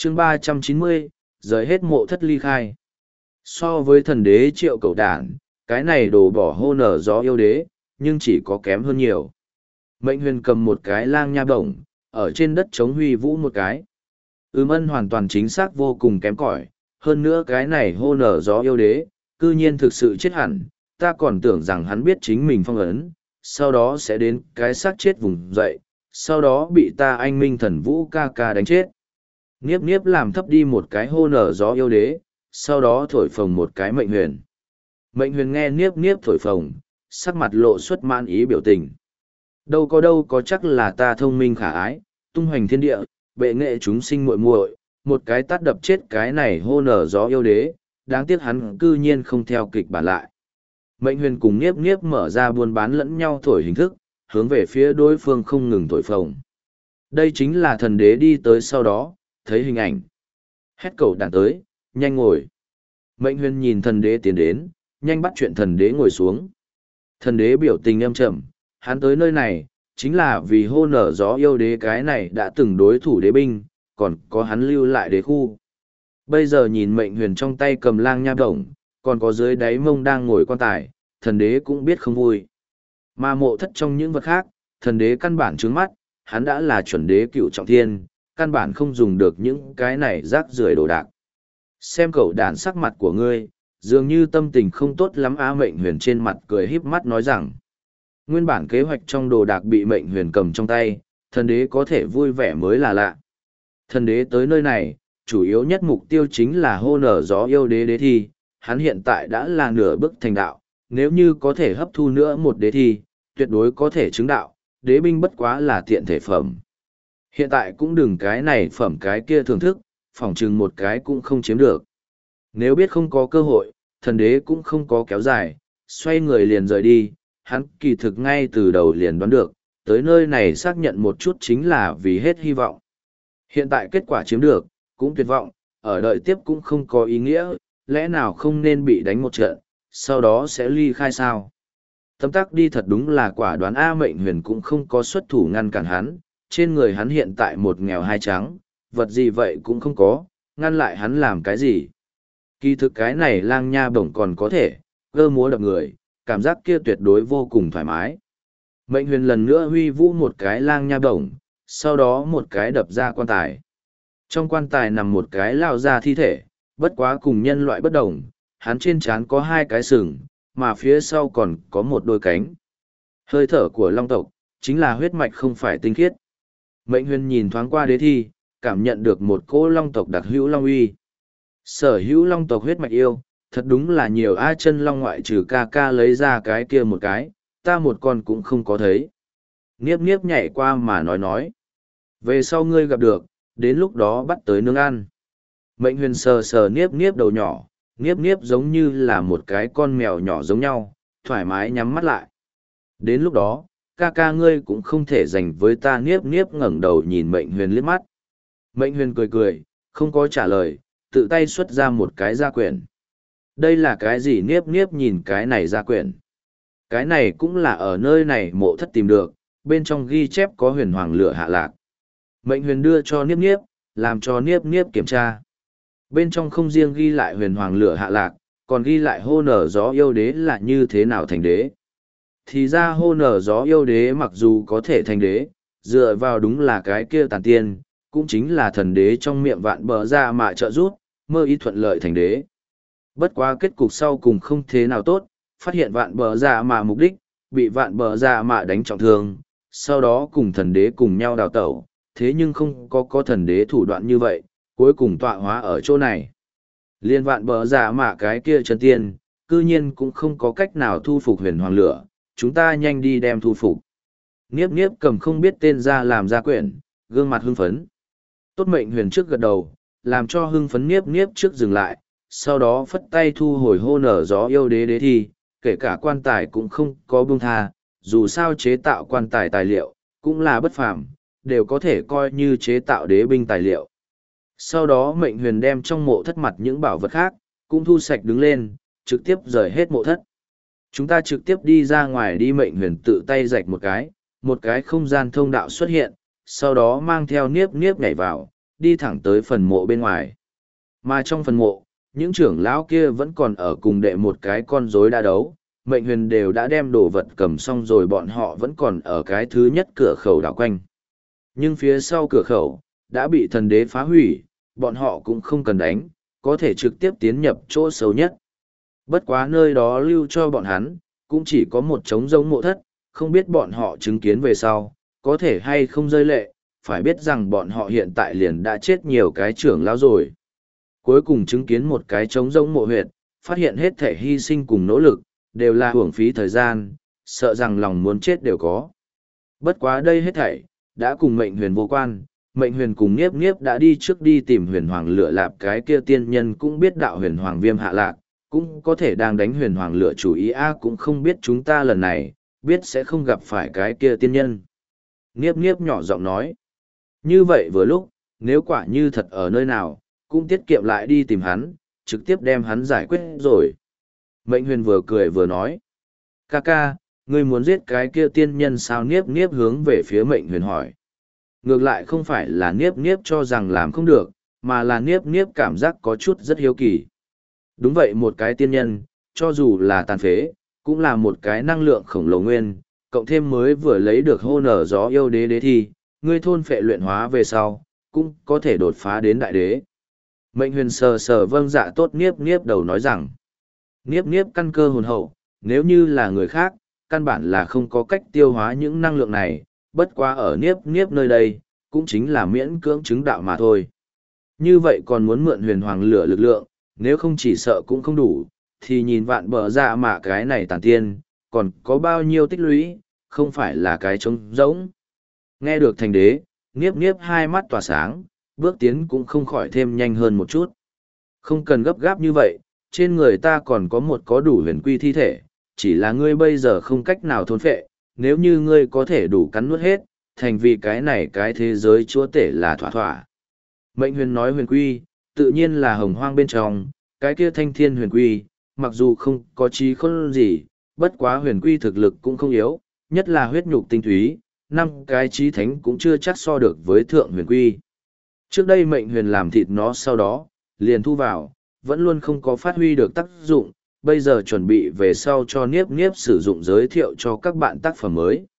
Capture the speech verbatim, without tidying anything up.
chương ba trăm chín mươi, rời hết mộ thất ly khai. So với thần đế triệu cầu đản, cái này đồ bỏ hô nở gió yêu đế, nhưng chỉ có kém hơn nhiều. Mệnh huyền cầm một cái lang nha bổng, ở trên đất chống huy vũ một cái. Ưm ân hoàn toàn chính xác vô cùng kém cỏi, hơn nữa cái này hô nở gió yêu đế, cư nhiên thực sự chết hẳn, ta còn tưởng rằng hắn biết chính mình phong ấn, sau đó sẽ đến cái xác chết vùng dậy, sau đó bị ta anh minh thần vũ ca ca đánh chết. Niếp niếp làm thấp đi một cái hô nở gió yêu đế, sau đó thổi phồng một cái mệnh huyền. Mệnh huyền nghe niếp niếp thổi phồng, sắc mặt lộ xuất man ý biểu tình. Đâu có đâu có chắc là ta thông minh khả ái, tung hoành thiên địa, bệ nghệ chúng sinh muội muội, một cái tát đập chết cái này hô nở gió yêu đế, đáng tiếc hắn cư nhiên không theo kịch bản lại. Mệnh huyền cùng niếp niếp mở ra buôn bán lẫn nhau thổi hình thức, hướng về phía đối phương không ngừng thổi phồng. Đây chính là thần đế đi tới sau đó, thấy hình ảnh. Hét cầu đàn tới, nhanh ngồi. Mệnh huyền nhìn thần đế tiến đến, nhanh bắt chuyện thần đế ngồi xuống. Thần đế biểu tình âm trầm, hắn tới nơi này, chính là vì hô nở gió yêu đế cái này đã từng đối thủ đế binh, còn có hắn lưu lại đế khu. Bây giờ nhìn mệnh huyền trong tay cầm lang nha bổng, còn có dưới đáy mông đang ngồi quan tài, thần đế cũng biết không vui. Mà mộ thất trong những vật khác, thần đế căn bản trướng mắt, hắn đã là chuẩn đế cựu trọng thiên, căn bản không dùng được những cái này rác rưởi đồ đạc. Xem cậu đàn sắc mặt của ngươi, dường như tâm tình không tốt lắm á. Mệnh huyền trên mặt cười híp mắt nói rằng, nguyên bản kế hoạch trong đồ đạc bị mệnh huyền cầm trong tay, thần đế có thể vui vẻ mới là lạ. Thần đế tới nơi này, chủ yếu nhất mục tiêu chính là hô nở gió yêu đế đế thi, hắn hiện tại đã là nửa bước thành đạo, nếu như có thể hấp thu nữa một đế thi, tuyệt đối có thể chứng đạo, đế binh bất quá là tiện thể phẩm. Hiện tại cũng đừng cái này phẩm cái kia thưởng thức, phỏng chừng một cái cũng không chiếm được. Nếu biết không có cơ hội, thần đế cũng không có kéo dài, xoay người liền rời đi, hắn kỳ thực ngay từ đầu liền đoán được, tới nơi này xác nhận một chút chính là vì hết hy vọng. Hiện tại kết quả chiếm được, cũng tuyệt vọng, ở đợi tiếp cũng không có ý nghĩa, lẽ nào không nên bị đánh một trận, sau đó sẽ ly khai sao? Tấm tắc đi thật đúng là quả đoán A. Mệnh huyền cũng không có xuất thủ ngăn cản hắn, trên người hắn hiện tại một nghèo hai trắng, vật gì vậy cũng không có, ngăn lại hắn làm cái gì. Kỳ thực cái này lang nha bổng còn có thể, gơ múa đập người, cảm giác kia tuyệt đối vô cùng thoải mái. Mệnh huyền lần nữa huy vũ một cái lang nha bổng, sau đó một cái đập ra quan tài. Trong quan tài nằm một cái lao ra thi thể, bất quá cùng nhân loại bất đồng, hắn trên trán có hai cái sừng, mà phía sau còn có một đôi cánh. Hơi thở của long tộc, chính là huyết mạch không phải tinh khiết. Mệnh huyền nhìn thoáng qua đế thi, cảm nhận được một cỗ long tộc đặc hữu long uy. Sở hữu long tộc huyết mạch yêu, thật đúng là nhiều ai chân long ngoại trừ ca ca lấy ra cái kia một cái, ta một con cũng không có thấy. Niếp niếp nhảy qua mà nói nói. Về sau ngươi gặp được, đến lúc đó bắt tới nướng ăn. Mệnh huyền sờ sờ niếp niếp đầu nhỏ, niếp niếp giống như là một cái con mèo nhỏ giống nhau, thoải mái nhắm mắt lại. Đến lúc đó, ca ca ngươi cũng không thể giành với ta. Niếp niếp ngẩng đầu nhìn mệnh huyền liếc mắt. Mệnh huyền cười cười, không có trả lời, tự tay xuất ra một cái gia quyển. Đây là cái gì? Niếp niếp nhìn cái này gia quyển. Cái này cũng là ở nơi này mộ thất tìm được, bên trong ghi chép có huyền hoàng lửa hạ lạc. Mệnh huyền đưa cho niếp niếp, làm cho niếp niếp kiểm tra. Bên trong không riêng ghi lại huyền hoàng lửa hạ lạc, còn ghi lại hô nở gió yêu đế là như thế nào thành đế. Thì ra hô nở gió yêu đế mặc dù có thể thành đế, dựa vào đúng là cái kia tàn tiên, cũng chính là thần đế trong miệng vạn bờ ra mà trợ giúp, mơ ý thuận lợi thành đế. Bất quá kết cục sau cùng không thế nào tốt, phát hiện vạn bờ ra mà mục đích, bị vạn bờ ra mà đánh trọng thương, sau đó cùng thần đế cùng nhau đào tẩu, thế nhưng không có có thần đế thủ đoạn như vậy, cuối cùng tọa hóa ở chỗ này. Liên vạn bờ giả mà cái kia chân tiên, cư nhiên cũng không có cách nào thu phục huyền hoàng lửa, chúng ta nhanh đi đem thu phục. Niếp niếp cầm không biết tên ra làm ra quyển, gương mặt hưng phấn. Tốt. Mệnh huyền trước gật đầu, làm cho hưng phấn niếp niếp trước dừng lại, sau đó phất tay thu hồi hô nở gió yêu đế đế thi, kể cả quan tài cũng không có buông tha, dù sao chế tạo quan tài tài liệu, cũng là bất phàm, đều có thể coi như chế tạo đế binh tài liệu. Sau đó mệnh huyền đem trong mộ thất mặt những bảo vật khác, cũng thu sạch đứng lên, trực tiếp rời hết mộ thất. Chúng ta trực tiếp đi ra ngoài đi. Mệnh huyền tự tay rạch một cái, một cái không gian thông đạo xuất hiện, sau đó mang theo niếp niếp nhảy vào, đi thẳng tới phần mộ bên ngoài. Mà trong phần mộ, những trưởng lão kia vẫn còn ở cùng đệ một cái con rối đã đấu, mệnh huyền đều đã đem đồ vật cầm xong rồi, bọn họ vẫn còn ở cái thứ nhất cửa khẩu đảo quanh. Nhưng phía sau cửa khẩu, đã bị thần đế phá hủy, bọn họ cũng không cần đánh, có thể trực tiếp tiến nhập chỗ xấu nhất. Bất quá nơi đó lưu cho bọn hắn, cũng chỉ có một trống rỗng mộ thất, không biết bọn họ chứng kiến về sau, có thể hay không rơi lệ, phải biết rằng bọn họ hiện tại liền đã chết nhiều cái trưởng lão rồi. Cuối cùng chứng kiến một cái trống rỗng mộ huyệt, phát hiện hết thể hy sinh cùng nỗ lực, đều là hưởng phí thời gian, sợ rằng lòng muốn chết đều có. Bất quá đây hết thảy, đã cùng mệnh huyền vô quan, mệnh huyền cùng Niếp Niếp đã đi trước đi tìm huyền hoàng lửa lạp, cái kia tiên nhân cũng biết đạo huyền hoàng viêm hạ lạc, cũng có thể đang đánh huyền hoàng lửa chủ ý a, cũng không biết chúng ta lần này, biết sẽ không gặp phải cái kia tiên nhân. Niếp Niếp nhỏ giọng nói, như vậy vừa lúc, nếu quả như thật ở nơi nào, cũng tiết kiệm lại đi tìm hắn, trực tiếp đem hắn giải quyết rồi. Mệnh huyền vừa cười vừa nói, ca ca, ngươi muốn giết cái kia tiên nhân sao? Niếp Niếp hướng về phía mệnh huyền hỏi. Ngược lại không phải là Niếp Niếp cho rằng làm không được, mà là Niếp Niếp cảm giác có chút rất hiếu kỳ. Đúng vậy, một cái tiên nhân, cho dù là tàn phế, cũng là một cái năng lượng khổng lồ nguyên, cộng thêm mới vừa lấy được hô nở gió yêu đế đế thi, ngươi thôn phệ luyện hóa về sau, cũng có thể đột phá đến đại đế. Mệnh huyền sờ sờ vâng dạ tốt Niếp Niếp đầu nói rằng, Niếp Niếp căn cơ hồn hậu, nếu như là người khác, căn bản là không có cách tiêu hóa những năng lượng này, bất quá ở Niếp Niếp nơi đây, cũng chính là miễn cưỡng chứng đạo mà thôi. Như vậy còn muốn mượn huyền hoàng lửa lực lượng, nếu không chỉ sợ cũng không đủ, thì nhìn vạn bờ dạ mà cái này tàn tiên, còn có bao nhiêu tích lũy, không phải là cái trống rỗng. Nghe được thành đế, Niếp Niếp hai mắt tỏa sáng, bước tiến cũng không khỏi thêm nhanh hơn một chút. Không cần gấp gáp như vậy, trên người ta còn có một có đủ huyền quy thi thể, chỉ là ngươi bây giờ không cách nào thôn phệ, nếu như ngươi có thể đủ cắn nuốt hết, thành vì cái này cái thế giới chúa tể là thỏa thỏa. Mệnh huyền nói huyền quy, tự nhiên là hồng hoang bên trong, cái kia thanh thiên huyền quy, mặc dù không có trí khôn gì, bất quá huyền quy thực lực cũng không yếu, nhất là huyết nhục tinh túy, năm cái trí thánh cũng chưa chắc so được với thượng huyền quy. Trước đây mệnh huyền làm thịt nó, sau đó, liền thu vào, vẫn luôn không có phát huy được tác dụng, bây giờ chuẩn bị về sau cho Niếp Niếp sử dụng giới thiệu cho các bạn tác phẩm mới.